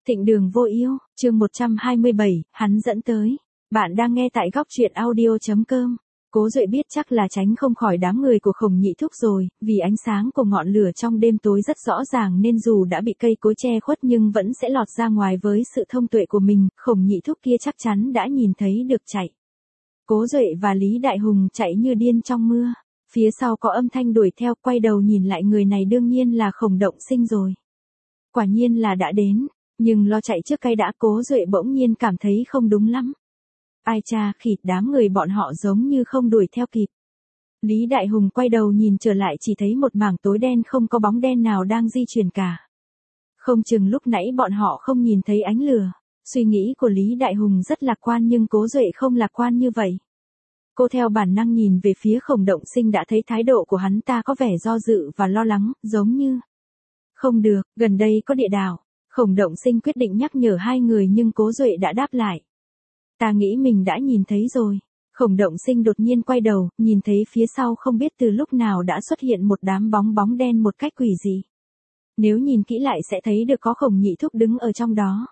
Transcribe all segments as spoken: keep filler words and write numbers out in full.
Thịnh Đường Vô Yêu, chương một trăm hai mươi bảy, hắn dẫn tới. Bạn đang nghe tại góc truyện audio chấm com. Cố Duệ biết chắc là tránh không khỏi đám người của Khổng Nhị Thúc rồi, vì ánh sáng của ngọn lửa trong đêm tối rất rõ ràng nên dù đã bị cây cối che khuất nhưng vẫn sẽ lọt ra ngoài với sự thông tuệ của mình, Khổng Nhị Thúc kia chắc chắn đã nhìn thấy được chạy. Cố Duệ và Lý Đại Hùng chạy như điên trong mưa, phía sau có âm thanh đuổi theo, quay đầu nhìn lại người này đương nhiên là Khổng Động Sinh rồi. Quả nhiên là đã đến. Nhưng lo chạy trước cây đã, Cố Duệ bỗng nhiên cảm thấy không đúng lắm. Ai cha, khịt, đám người bọn họ giống như không đuổi theo kịp. Lý Đại Hùng quay đầu nhìn trở lại chỉ thấy một mảng tối đen không có bóng đen nào đang di chuyển cả. Không chừng lúc nãy bọn họ không nhìn thấy ánh lửa. Suy nghĩ của Lý Đại Hùng rất lạc quan nhưng Cố Duệ không lạc quan như vậy. Cô theo bản năng nhìn về phía Khổng Động Sinh đã thấy thái độ của hắn ta có vẻ do dự và lo lắng, giống như không được, gần đây có địa đạo. Khổng Động Sinh quyết định nhắc nhở hai người nhưng Cố Duệ đã đáp lại. Ta nghĩ mình đã nhìn thấy rồi. Khổng Động Sinh đột nhiên quay đầu, nhìn thấy phía sau không biết từ lúc nào đã xuất hiện một đám bóng bóng đen một cách quỷ dị. Nếu nhìn kỹ lại sẽ thấy được có Khổng Nhị Thúc đứng ở trong đó.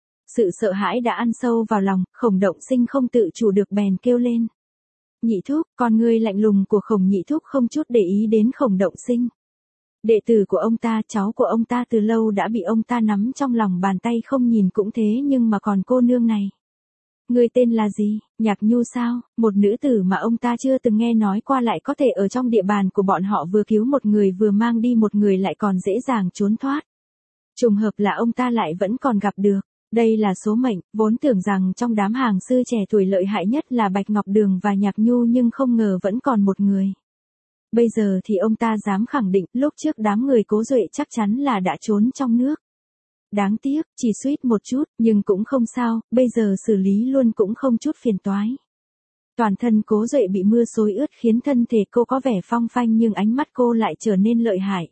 Sự sợ hãi đã ăn sâu vào lòng, Khổng Động Sinh không tự chủ được bèn kêu lên. Nhị Thúc, con ngươi lạnh lùng của Khổng Nhị Thúc không chút để ý đến Khổng Động Sinh. Đệ tử của ông ta, cháu của ông ta từ lâu đã bị ông ta nắm trong lòng bàn tay, không nhìn cũng thế nhưng mà còn cô nương này. Người tên là gì? Nhạc Nhu sao? Một nữ tử mà ông ta chưa từng nghe nói qua lại có thể ở trong địa bàn của bọn họ vừa cứu một người vừa mang đi một người lại còn dễ dàng trốn thoát. Trùng hợp là ông ta lại vẫn còn gặp được. Đây là số mệnh, vốn tưởng rằng trong đám hàng sư trẻ tuổi lợi hại nhất là Bạch Ngọc Đường và Nhạc Nhu nhưng không ngờ vẫn còn một người. Bây giờ thì ông ta dám khẳng định, lúc trước đám người Cố Duệ chắc chắn là đã trốn trong nước. Đáng tiếc, chỉ suýt một chút, nhưng cũng không sao, bây giờ xử lý luôn cũng không chút phiền toái. Toàn thân Cố Duệ bị mưa xối ướt khiến thân thể cô có vẻ phong phanh nhưng ánh mắt cô lại trở nên lợi hại.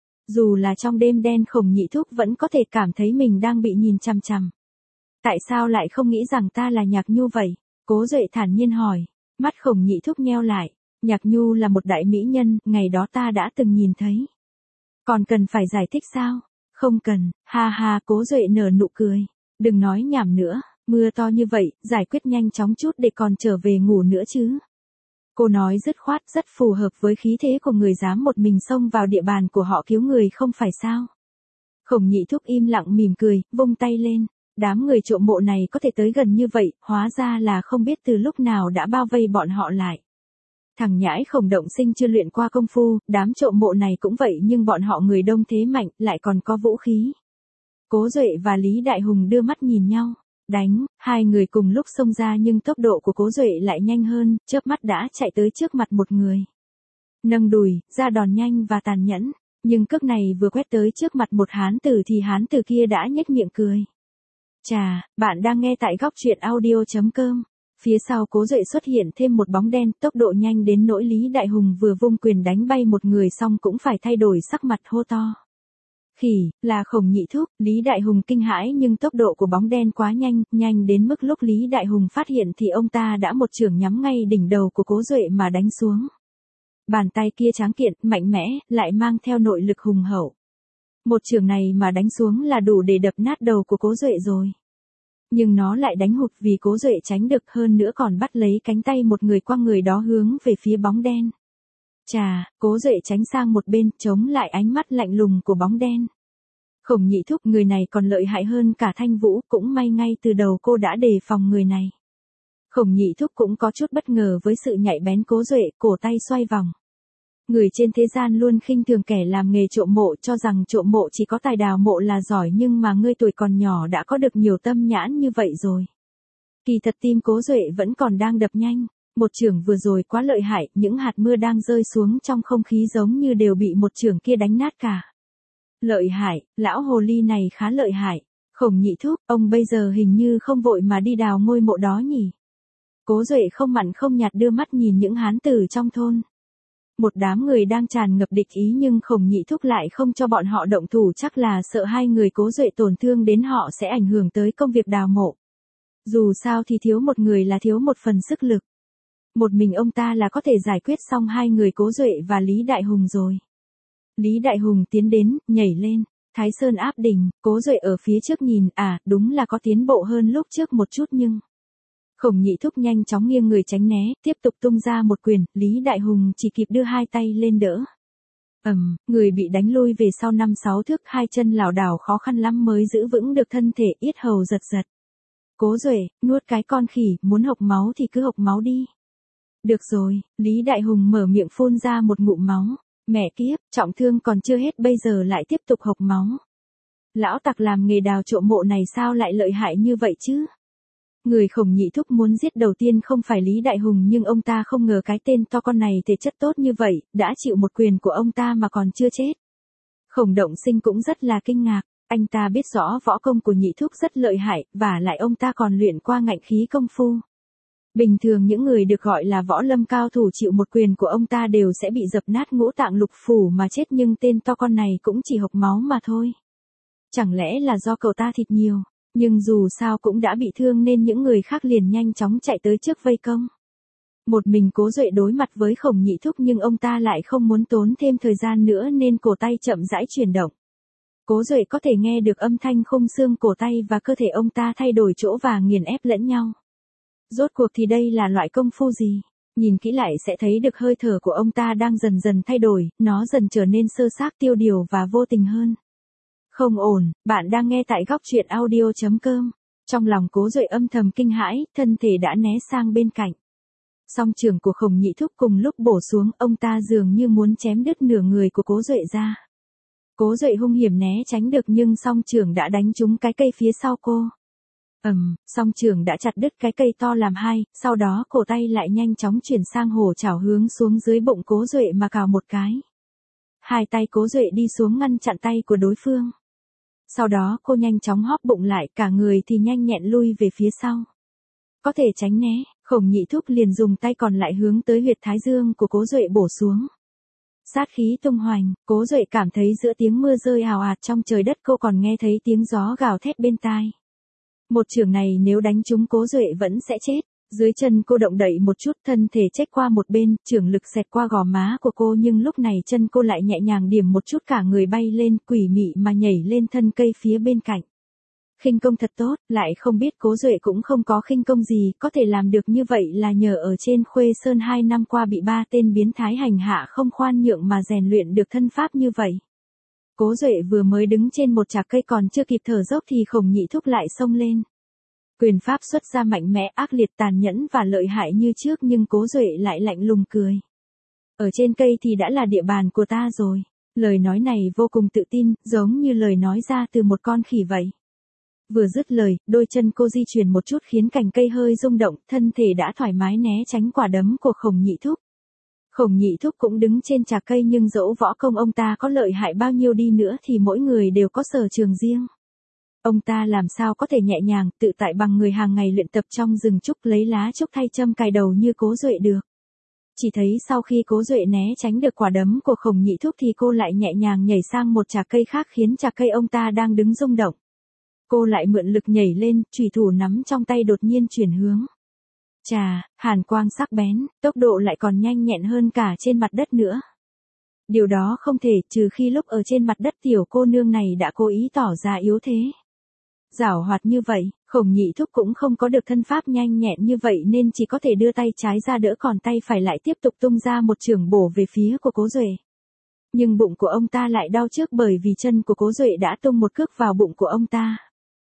Dù là trong đêm đen Khổng Nhị Thúc vẫn có thể cảm thấy mình đang bị nhìn chằm chằm. Tại sao lại không nghĩ rằng ta là Nhạc Nhu vậy? Cố Duệ thản nhiên hỏi. Mắt Khổng Nhị Thúc nheo lại. Nhạc Nhu là một đại mỹ nhân, ngày đó ta đã từng nhìn thấy. Còn cần phải giải thích sao? Không cần, ha ha, Cố Duệ nở nụ cười. Đừng nói nhảm nữa, mưa to như vậy, giải quyết nhanh chóng chút để còn trở về ngủ nữa chứ. Cô nói dứt khoát, rất phù hợp với khí thế của người dám một mình xông vào địa bàn của họ cứu người không phải sao. Khổng Nhị Thúc im lặng mỉm cười, vung tay lên. Đám người trộm mộ này có thể tới gần như vậy, hóa ra là không biết từ lúc nào đã bao vây bọn họ lại. Thằng nhãi Khổng Động Sinh chưa luyện qua công phu, đám trộm mộ này cũng vậy nhưng bọn họ người đông thế mạnh, lại còn có vũ khí. Cố Duệ và Lý Đại Hùng đưa mắt nhìn nhau. Đánh, hai người cùng lúc xông ra nhưng tốc độ của Cố Duệ lại nhanh hơn, chớp mắt đã chạy tới trước mặt một người. Nâng đùi, ra đòn nhanh và tàn nhẫn, nhưng cước này vừa quét tới trước mặt một hán tử thì hán tử kia đã nhếch miệng cười. Chà, bạn đang nghe tại góc truyện audio chấm com. Phía sau Cố Duệ xuất hiện thêm một bóng đen, tốc độ nhanh đến nỗi Lý Đại Hùng vừa vung quyền đánh bay một người xong cũng phải thay đổi sắc mặt hô to. Khỉ, là Khổng Nhị Thúc. Lý Đại Hùng kinh hãi nhưng tốc độ của bóng đen quá nhanh, nhanh đến mức lúc Lý Đại Hùng phát hiện thì ông ta đã một chưởng nhắm ngay đỉnh đầu của Cố Duệ mà đánh xuống. Bàn tay kia tráng kiện, mạnh mẽ, lại mang theo nội lực hùng hậu. Một chưởng này mà đánh xuống là đủ để đập nát đầu của Cố Duệ rồi. Nhưng nó lại đánh hụt vì Cố Duệ tránh được, hơn nữa còn bắt lấy cánh tay một người qua người đó hướng về phía bóng đen. Chà, Cố Duệ tránh sang một bên, chống lại ánh mắt lạnh lùng của bóng đen. Khổng Nhị Thúc, người này còn lợi hại hơn cả Thanh Vũ, cũng may ngay từ đầu cô đã đề phòng người này. Khổng Nhị Thúc cũng có chút bất ngờ với sự nhạy bén Cố Duệ, cổ tay xoay vòng. Người trên thế gian luôn khinh thường kẻ làm nghề trộm mộ, cho rằng trộm mộ chỉ có tài đào mộ là giỏi nhưng mà ngươi tuổi còn nhỏ đã có được nhiều tâm nhãn như vậy rồi. Kỳ thật tim Cố Duệ vẫn còn đang đập nhanh, một chưởng vừa rồi quá lợi hại, những hạt mưa đang rơi xuống trong không khí giống như đều bị một chưởng kia đánh nát cả. Lợi hại, lão hồ ly này khá lợi hại. Khổng Nhị Thúc, ông bây giờ hình như không vội mà đi đào ngôi mộ đó nhỉ? Cố Duệ không mặn không nhạt đưa mắt nhìn những hán tử trong thôn. Một đám người đang tràn ngập địch ý nhưng Khổng Nhị Thúc lại không cho bọn họ động thủ, chắc là sợ hai người Cố Duệ tổn thương đến họ sẽ ảnh hưởng tới công việc đào mộ. Dù sao thì thiếu một người là thiếu một phần sức lực. Một mình ông ta là có thể giải quyết xong hai người Cố Duệ và Lý Đại Hùng rồi. Lý Đại Hùng tiến đến, nhảy lên. Thái Sơn áp đỉnh, Cố Duệ ở phía trước nhìn, à, đúng là có tiến bộ hơn lúc trước một chút nhưng... Khổng Nhị Thúc nhanh chóng nghiêng người tránh né, tiếp tục tung ra một quyền, Lý Đại Hùng chỉ kịp đưa hai tay lên đỡ. Ầm, người bị đánh lui về sau năm sáu thước, hai chân lảo đảo khó khăn lắm mới giữ vững được thân thể, yết hầu giật giật. Cố Duệ, nuốt cái con khỉ, muốn hộc máu thì cứ hộc máu đi. Được rồi, Lý Đại Hùng mở miệng phun ra một ngụm máu. Mẹ kiếp, trọng thương còn chưa hết bây giờ lại tiếp tục hộc máu. Lão tặc làm nghề đào trộm mộ này sao lại lợi hại như vậy chứ? Người Khổng Nhị Thúc muốn giết đầu tiên không phải Lý Đại Hùng, nhưng ông ta không ngờ cái tên to con này thể chất tốt như vậy, đã chịu một quyền của ông ta mà còn chưa chết. Khổng Động Sinh cũng rất là kinh ngạc, anh ta biết rõ võ công của Nhị Thúc rất lợi hại, và lại ông ta còn luyện qua ngạnh khí công phu. Bình thường những người được gọi là võ lâm cao thủ chịu một quyền của ông ta đều sẽ bị dập nát ngũ tạng lục phủ mà chết, nhưng tên to con này cũng chỉ hộc máu mà thôi. Chẳng lẽ là do cậu ta thịt nhiều, nhưng dù sao cũng đã bị thương nên những người khác liền nhanh chóng chạy tới trước vây công. Một mình Cố Duệ đối mặt với Khổng Nhị Thúc, nhưng ông ta lại không muốn tốn thêm thời gian nữa nên cổ tay chậm rãi chuyển động. Cố Duệ có thể nghe được âm thanh khung xương cổ tay và cơ thể ông ta thay đổi chỗ và nghiền ép lẫn nhau. Rốt cuộc thì đây là loại công phu gì? Nhìn kỹ lại sẽ thấy được hơi thở của ông ta đang dần dần thay đổi, nó dần trở nên sơ xác, tiêu điều và vô tình hơn. Không ổn, bạn đang nghe tại góc truyện audio chấm com. Trong lòng Cố Duệ âm thầm kinh hãi, thân thể đã né sang bên cạnh. Song trưởng của Khổng Nhị Thúc cùng lúc bổ xuống, ông ta dường như muốn chém đứt nửa người của Cố Duệ ra. Cố Duệ hung hiểm né tránh được, nhưng song trưởng đã đánh trúng cái cây phía sau cô. Ầm, um, song trưởng đã chặt đứt cái cây to làm hai, sau đó cổ tay lại nhanh chóng chuyển sang hổ chảo hướng xuống dưới bụng Cố Duệ mà cào một cái. Hai tay Cố Duệ đi xuống ngăn chặn tay của đối phương. Sau đó cô nhanh chóng hóp bụng lại, cả người thì nhanh nhẹn lui về phía sau. Có thể tránh né, Khổng Nhị Thúc liền dùng tay còn lại hướng tới huyệt thái dương của Cố Duệ bổ xuống. Sát khí tung hoành, Cố Duệ cảm thấy giữa tiếng mưa rơi ào ạt trong trời đất cô còn nghe thấy tiếng gió gào thét bên tai. Một chưởng này nếu đánh trúng Cố Duệ vẫn sẽ chết. Dưới chân cô động đậy một chút, thân thể chếch qua một bên, chưởng lực xẹt qua gò má của cô, nhưng lúc này chân cô lại nhẹ nhàng điểm một chút, cả người bay lên, quỷ mị mà nhảy lên thân cây phía bên cạnh. Khinh công thật tốt, lại không biết Cố Duệ cũng không có khinh công gì, có thể làm được như vậy là nhờ ở trên Khuê Sơn hai năm qua bị ba tên biến thái hành hạ không khoan nhượng mà rèn luyện được thân pháp như vậy. Cố Duệ vừa mới đứng trên một chạc cây còn chưa kịp thở dốc thì Khổng Nhị Thúc lại xông lên. Quyền pháp xuất ra mạnh mẽ, ác liệt, tàn nhẫn và lợi hại như trước, nhưng Cố Duệ lại lạnh lùng cười. Ở trên cây thì đã là địa bàn của ta rồi. Lời nói này vô cùng tự tin, giống như lời nói ra từ một con khỉ vậy. Vừa dứt lời, đôi chân cô di chuyển một chút khiến cành cây hơi rung động, thân thể đã thoải mái né tránh quả đấm của Khổng Nhị Thúc. Khổng Nhị Thúc cũng đứng trên chạc cây, nhưng dẫu võ công ông ta có lợi hại bao nhiêu đi nữa thì mỗi người đều có sở trường riêng. Ông ta làm sao có thể nhẹ nhàng, tự tại bằng người hàng ngày luyện tập trong rừng trúc lấy lá trúc thay châm cài đầu như Cố Duệ được. Chỉ thấy sau khi Cố Duệ né tránh được quả đấm của Khổng Nhị Thúc thì cô lại nhẹ nhàng nhảy sang một chạc cây khác khiến chạc cây ông ta đang đứng rung động. Cô lại mượn lực nhảy lên, chùy thủ nắm trong tay đột nhiên chuyển hướng. Chà, hàn quang sắc bén, tốc độ lại còn nhanh nhẹn hơn cả trên mặt đất nữa. Điều đó không thể, trừ khi lúc ở trên mặt đất tiểu cô nương này đã cố ý tỏ ra yếu thế. Giảo hoạt như vậy, Khổng Nhị Thúc cũng không có được thân pháp nhanh nhẹn như vậy nên chỉ có thể đưa tay trái ra đỡ, còn tay phải lại tiếp tục tung ra một chưởng bổ về phía của Cố Duệ. Nhưng bụng của ông ta lại đau trước bởi vì chân của Cố Duệ đã tung một cước vào bụng của ông ta.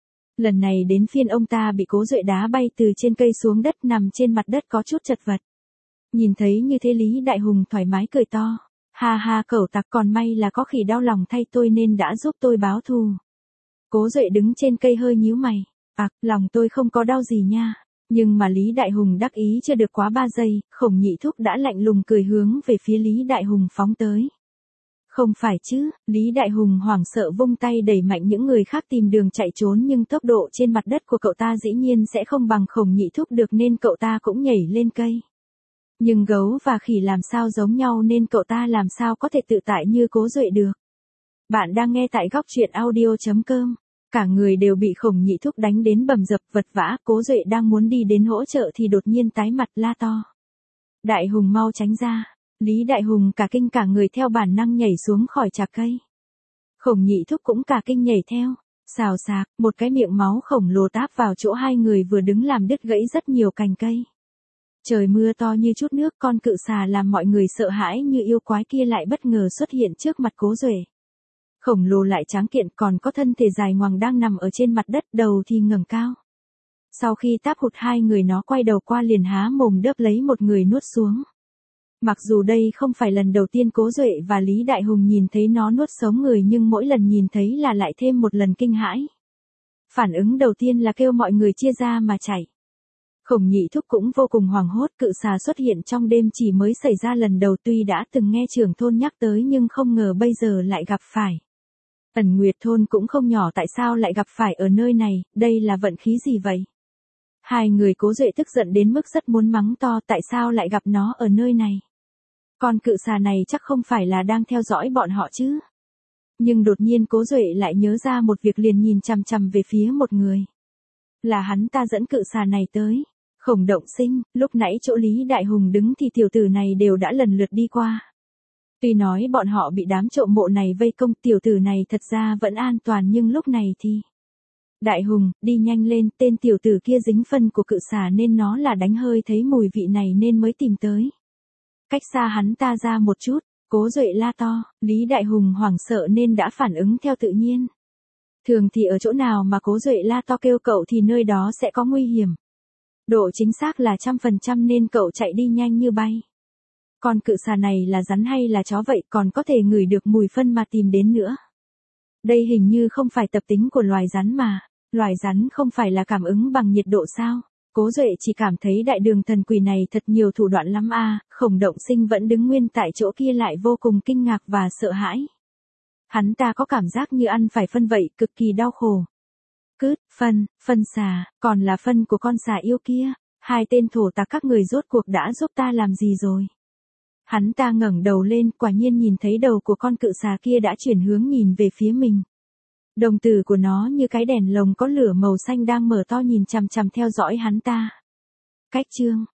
Lần này đến phiên ông ta bị Cố Duệ đá bay từ trên cây xuống đất, nằm trên mặt đất có chút chật vật. Nhìn thấy như thế Lý Đại Hùng thoải mái cười to. Ha ha, cẩu tặc, còn may là có khỉ đau lòng thay tôi nên đã giúp tôi báo thù. Cố Duệ đứng trên cây hơi nhíu mày. À, lòng tôi không có đau gì nha. Nhưng mà Lý Đại Hùng đắc ý chưa được quá ba giây, Khổng Nhị Thúc đã lạnh lùng cười hướng về phía Lý Đại Hùng phóng tới. Không phải chứ, Lý Đại Hùng hoảng sợ vung tay đẩy mạnh những người khác tìm đường chạy trốn, nhưng tốc độ trên mặt đất của cậu ta dĩ nhiên sẽ không bằng Khổng Nhị Thúc được nên cậu ta cũng nhảy lên cây. Nhưng gấu và khỉ làm sao giống nhau nên cậu ta làm sao có thể tự tại như Cố Duệ được. Bạn đang nghe tại góc truyện audio chấm com. Cả người đều bị Khổng Nhị Thúc đánh đến bầm dập vật vã, Cố Duệ đang muốn đi đến hỗ trợ thì đột nhiên tái mặt la to. Đại Hùng mau tránh ra. Lý Đại Hùng cả kinh cả người theo bản năng nhảy xuống khỏi chạc cây. Khổng Nhị Thúc cũng cả kinh nhảy theo. Xào xạc, một cái miệng máu khổng lồ táp vào chỗ hai người vừa đứng làm đứt gãy rất nhiều cành cây. Trời mưa to như chút nước, con cự xà làm mọi người sợ hãi như yêu quái kia lại bất ngờ xuất hiện trước mặt Cố Duệ. Khổng lồ lại tráng kiện, còn có thân thể dài ngoằng đang nằm ở trên mặt đất, đầu thì ngẩng cao. Sau khi táp hụt hai người, nó quay đầu qua liền há mồm đớp lấy một người nuốt xuống. Mặc dù đây không phải lần đầu tiên Cố Duệ và Lý Đại Hùng nhìn thấy nó nuốt sống người, nhưng mỗi lần nhìn thấy là lại thêm một lần kinh hãi. Phản ứng đầu tiên là kêu mọi người chia ra mà chạy. Khổng Nhị Thúc cũng vô cùng hoảng hốt, cự xà xuất hiện trong đêm chỉ mới xảy ra lần đầu, tuy đã từng nghe trưởng thôn nhắc tới nhưng không ngờ bây giờ lại gặp phải. Ẩn Nguyệt thôn cũng không nhỏ, tại sao lại gặp phải ở nơi này, đây là vận khí gì vậy? Hai người Cố Duệ tức giận đến mức rất muốn mắng to, tại sao lại gặp nó ở nơi này? Con cự xà này chắc không phải là đang theo dõi bọn họ chứ? Nhưng đột nhiên Cố Duệ lại nhớ ra một việc, liền nhìn chằm chằm về phía một người. Là hắn ta dẫn cự xà này tới. Khổng Động Sinh, lúc nãy chỗ Lý Đại Hùng đứng thì tiểu tử này đều đã lần lượt đi qua. Tuy nói bọn họ bị đám trộm mộ này vây công, tiểu tử này thật ra vẫn an toàn, nhưng lúc này thì... Đại Hùng, đi nhanh lên, tên tiểu tử kia dính phân của cự xà nên nó là đánh hơi thấy mùi vị này nên mới tìm tới. Cách xa hắn ta ra một chút, Cố Duệ la to, Lý Đại Hùng hoảng sợ nên đã phản ứng theo tự nhiên. Thường thì ở chỗ nào mà Cố Duệ la to kêu cậu thì nơi đó sẽ có nguy hiểm. Độ chính xác là trăm phần trăm nên cậu chạy đi nhanh như bay. Con cự xà này là rắn hay là chó vậy, còn có thể ngửi được mùi phân mà tìm đến nữa. Đây hình như không phải tập tính của loài rắn mà. Loài rắn không phải là cảm ứng bằng nhiệt độ sao? Cố Duệ chỉ cảm thấy đại đường thần quỷ này thật nhiều thủ đoạn lắm a. À. Khổng Động Sinh vẫn đứng nguyên tại chỗ kia lại vô cùng kinh ngạc và sợ hãi. Hắn ta có cảm giác như ăn phải phân vậy, cực kỳ đau khổ. Cứt, phân, phân xà, còn là phân của con xà yêu kia. Hai tên thổ tặc các người rốt cuộc đã giúp ta làm gì rồi? Hắn ta ngẩng đầu lên, quả nhiên nhìn thấy đầu của con cự xà kia đã chuyển hướng nhìn về phía mình. Đồng tử của nó như cái đèn lồng có lửa màu xanh đang mở to nhìn chằm chằm theo dõi hắn ta. Cách chương